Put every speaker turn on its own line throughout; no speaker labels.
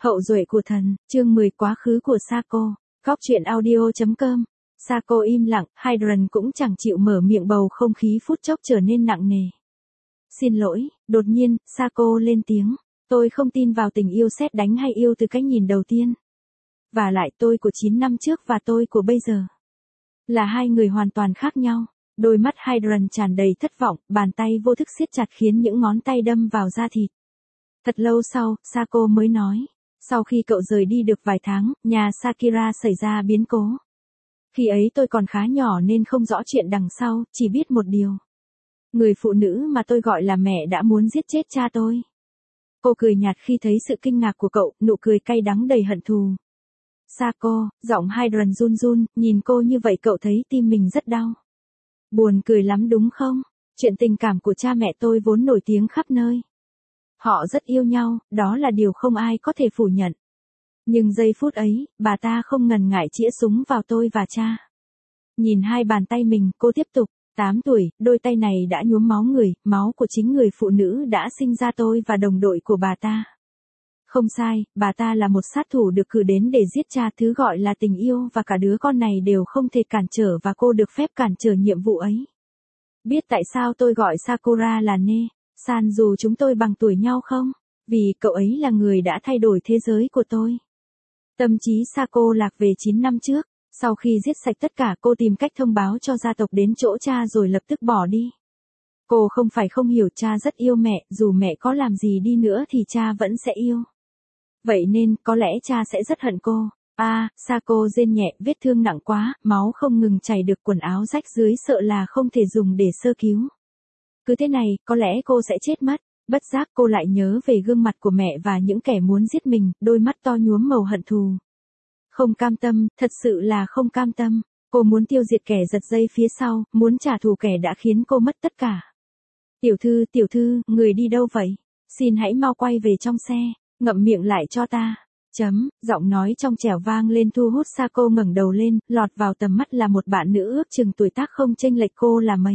Hậu duệ của thần, chương 10 quá khứ của Sako. Góc truyện audio.com. Sako im lặng, Hydrant cũng chẳng chịu mở miệng, bầu không khí phút chốc trở nên nặng nề. Xin lỗi, đột nhiên, Sako lên tiếng. Tôi không tin vào tình yêu sét đánh hay yêu từ cái nhìn đầu tiên. Và lại tôi của 9 năm trước và tôi của bây giờ là hai người hoàn toàn khác nhau. Đôi mắt Hydrant tràn đầy thất vọng, bàn tay vô thức siết chặt khiến những ngón tay đâm vào da thịt. Thật lâu sau, Sako mới nói. Sau khi cậu rời đi được vài tháng, nhà Sakira xảy ra biến cố. Khi ấy tôi còn khá nhỏ nên không rõ chuyện đằng sau, chỉ biết một điều. Người phụ nữ mà tôi gọi là mẹ đã muốn giết chết cha tôi. Cô cười nhạt khi thấy sự kinh ngạc của cậu, nụ cười cay đắng đầy hận thù. Sako, giọng Hydrant run run, nhìn cô như vậy cậu thấy tim mình rất đau. Buồn cười lắm đúng không? Chuyện tình cảm của cha mẹ tôi vốn nổi tiếng khắp nơi. Họ rất yêu nhau, đó là điều không ai có thể phủ nhận. Nhưng giây phút ấy, bà ta không ngần ngại chĩa súng vào tôi và cha. Nhìn hai bàn tay mình, cô tiếp tục. 8 tuổi, đôi tay này đã nhuốm máu người, máu của chính người phụ nữ đã sinh ra tôi và đồng đội của bà ta. Không sai, bà ta là một sát thủ được cử đến để giết cha, thứ gọi là tình yêu và cả đứa con này đều không thể cản trở và cô được phép cản trở nhiệm vụ ấy. Biết tại sao tôi gọi Sakura là San dù chúng tôi bằng tuổi nhau không? Vì cậu ấy là người đã thay đổi thế giới của tôi. Tâm trí Sako lạc về 9 năm trước. Sau khi giết sạch tất cả, cô tìm cách thông báo cho gia tộc đến chỗ cha rồi lập tức bỏ đi. Cô không phải không hiểu, cha rất yêu mẹ, dù mẹ có làm gì đi nữa thì cha vẫn sẽ yêu. Vậy nên, có lẽ cha sẽ rất hận cô. Sako rên nhẹ, vết thương nặng quá, máu không ngừng chảy, được quần áo rách dưới sợ là không thể dùng để sơ cứu. Cứ thế này, có lẽ cô sẽ chết mất. Bất giác cô lại nhớ về gương mặt của mẹ và những kẻ muốn giết mình, đôi mắt to nhuốm màu hận thù. Không cam tâm, thật sự là không cam tâm. Cô muốn tiêu diệt kẻ giật dây phía sau, muốn trả thù kẻ đã khiến cô mất tất cả. Tiểu thư, người đi đâu vậy? Xin hãy mau quay về trong xe, ngậm miệng lại cho ta. Giọng nói trong trẻo vang lên thu hút Sako ngẩng đầu lên, lọt vào tầm mắt là một bạn nữ ước chừng tuổi tác không chênh lệch cô là mấy.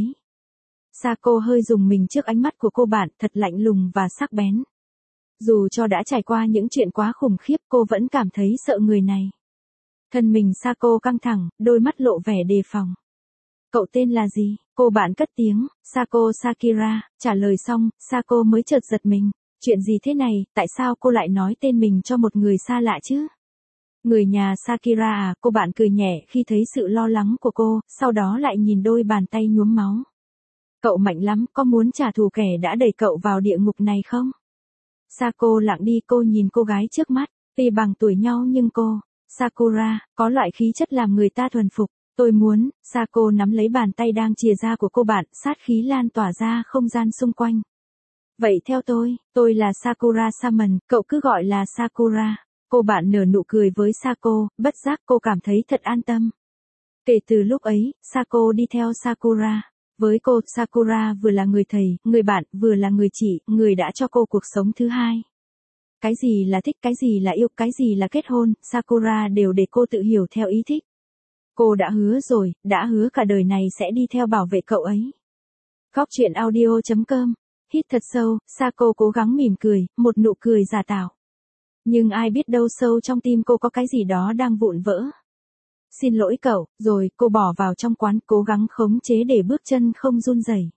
Sako hơi rùng mình trước ánh mắt của cô bạn, thật lạnh lùng và sắc bén. Dù cho đã trải qua những chuyện quá khủng khiếp, cô vẫn cảm thấy sợ người này. Thân mình Sako căng thẳng, đôi mắt lộ vẻ đề phòng. Cậu tên là gì? Cô bạn cất tiếng. Sako Sakira. Trả lời xong, Sako mới chợt giật mình. Chuyện gì thế này, tại sao cô lại nói tên mình cho một người xa lạ chứ? Người nhà Sakira à? Cô bạn cười nhẹ khi thấy sự lo lắng của cô, sau đó lại nhìn đôi bàn tay nhuốm máu. Cậu mạnh lắm, có muốn trả thù kẻ đã đẩy cậu vào địa ngục này không? Sako lặng đi, cô nhìn cô gái trước mắt, tuy bằng tuổi nhau nhưng cô, Sakura, có loại khí chất làm người ta thuần phục. Tôi muốn, Sako nắm lấy bàn tay đang chìa ra của cô bạn, sát khí lan tỏa ra không gian xung quanh. Vậy theo tôi là Sakura Saman, cậu cứ gọi là Sakura. Cô bạn nở nụ cười với Sako, bất giác cô cảm thấy thật an tâm. Kể từ lúc ấy, Sako đi theo Sakura. Với cô, Sakura vừa là người thầy, người bạn, vừa là người chị, người đã cho cô cuộc sống thứ hai. Cái gì là thích, cái gì là yêu, cái gì là kết hôn, Sakura đều để cô tự hiểu theo ý thích. Cô đã hứa rồi, đã hứa cả đời này sẽ đi theo bảo vệ cậu ấy. Góc truyện audio.com. Hít thật sâu, Sako cố gắng mỉm cười, một nụ cười giả tạo. Nhưng ai biết đâu sâu trong tim cô có cái gì đó đang vụn vỡ. Xin lỗi cậu, rồi cô bỏ vào trong quán, cố gắng khống chế để bước chân không run rẩy.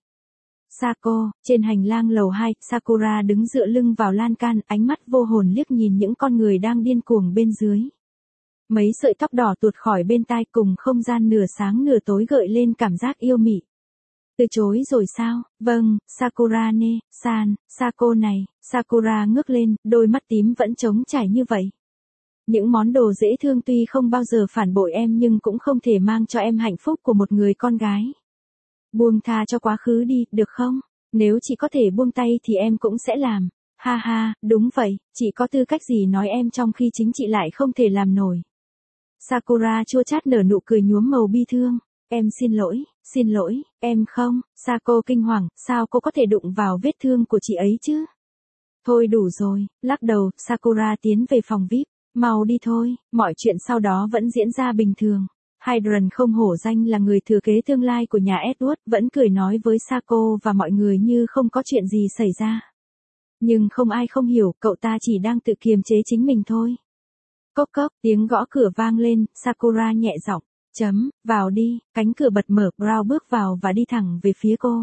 Sako, trên hành lang lầu 2, Sakura đứng dựa lưng vào lan can, ánh mắt vô hồn liếc nhìn những con người đang điên cuồng bên dưới. Mấy sợi tóc đỏ tuột khỏi bên tai, cùng không gian nửa sáng nửa tối gợi lên cảm giác yêu mị. Từ chối rồi sao? Vâng, Sakura San, Sako này. Sakura ngước lên, đôi mắt tím vẫn trống trải như vậy. Những món đồ dễ thương tuy không bao giờ phản bội em nhưng cũng không thể mang cho em hạnh phúc của một người con gái. Buông tha cho quá khứ đi, được không? Nếu chị có thể buông tay thì em cũng sẽ làm. Ha ha, đúng vậy, chị có tư cách gì nói em trong khi chính chị lại không thể làm nổi. Sakura chua chát nở nụ cười nhuốm màu bi thương. Em xin lỗi, em không. Sako kinh hoàng, sao cô có thể đụng vào vết thương của chị ấy chứ? Thôi đủ rồi, lắc đầu, Sakura tiến về phòng VIP. Mau đi thôi, mọi chuyện sau đó vẫn diễn ra bình thường. Hydrant không hổ danh là người thừa kế tương lai của nhà Edward, vẫn cười nói với Sako và mọi người như không có chuyện gì xảy ra. Nhưng không ai không hiểu, cậu ta chỉ đang tự kiềm chế chính mình thôi. Cốc cốc, tiếng gõ cửa vang lên, Sakura nhẹ giọng, vào đi, cánh cửa bật mở, Brown bước vào và đi thẳng về phía cô.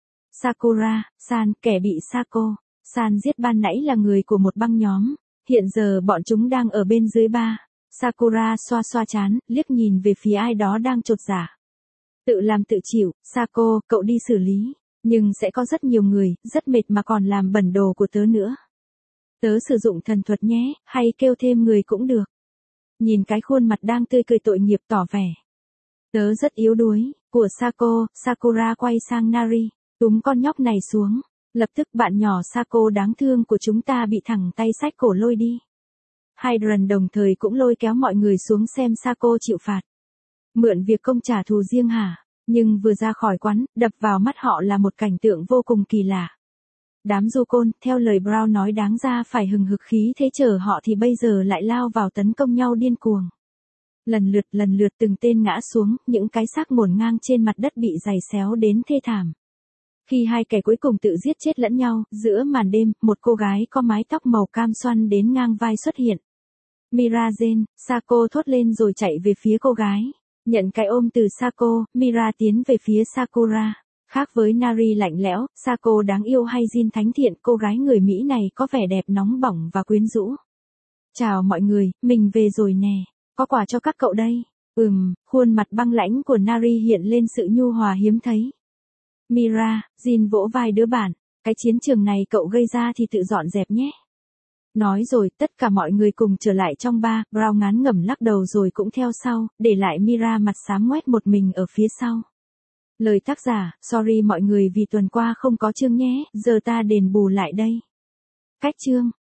Sakura-san, kẻ bị San giết ban nãy là người của một băng nhóm, hiện giờ bọn chúng đang ở bên dưới bar. Sakura xoa xoa trán, liếc nhìn về phía ai đó đang chột dạ. Tự làm tự chịu, Sako, cậu đi xử lý, nhưng sẽ có rất nhiều người, rất mệt mà còn làm bẩn đồ của tớ nữa. Tớ sử dụng thần thuật nhé, hay kêu thêm người cũng được. Nhìn cái khuôn mặt đang tươi cười tội nghiệp tỏ vẻ. Tớ rất yếu đuối, của Sako, Sakura quay sang Nari, túm con nhóc này xuống. Lập tức bạn nhỏ Sako đáng thương của chúng ta bị thẳng tay xách cổ lôi đi. Hydrant đồng thời cũng lôi kéo mọi người xuống xem Sako chịu phạt. Mượn việc công trả thù riêng hả? Nhưng vừa ra khỏi quán, đập vào mắt họ là một cảnh tượng vô cùng kỳ lạ. Đám du côn, theo lời Brown nói đáng ra phải hừng hực khí thế chở họ thì bây giờ lại lao vào tấn công nhau điên cuồng. Lần lượt từng tên ngã xuống, những cái xác ngổn ngang trên mặt đất bị giày xéo đến thê thảm. Khi hai kẻ cuối cùng tự giết chết lẫn nhau, giữa màn đêm, một cô gái có mái tóc màu cam xoăn đến ngang vai xuất hiện. Mira-zen, Sako thốt lên rồi chạy về phía cô gái. Nhận cái ôm từ Sako, Mira tiến về phía Sakura. Khác với Nari lạnh lẽo, Sako đáng yêu hay Jin thánh thiện, cô gái người Mỹ này có vẻ đẹp nóng bỏng và quyến rũ. Chào mọi người, mình về rồi nè, có quà cho các cậu đây. Khuôn mặt băng lãnh của Nari hiện lên sự nhu hòa hiếm thấy. Mira, Jin vỗ vai đứa bạn, cái chiến trường này cậu gây ra thì tự dọn dẹp nhé. Nói rồi, tất cả mọi người cùng trở lại trong bar, Brown ngán ngẩm lắc đầu rồi cũng theo sau, để lại Mira mặt xám ngoét một mình ở phía sau. Lời tác giả, sorry mọi người vì tuần qua không có chương nhé, giờ ta đền bù lại đây. Cách chương.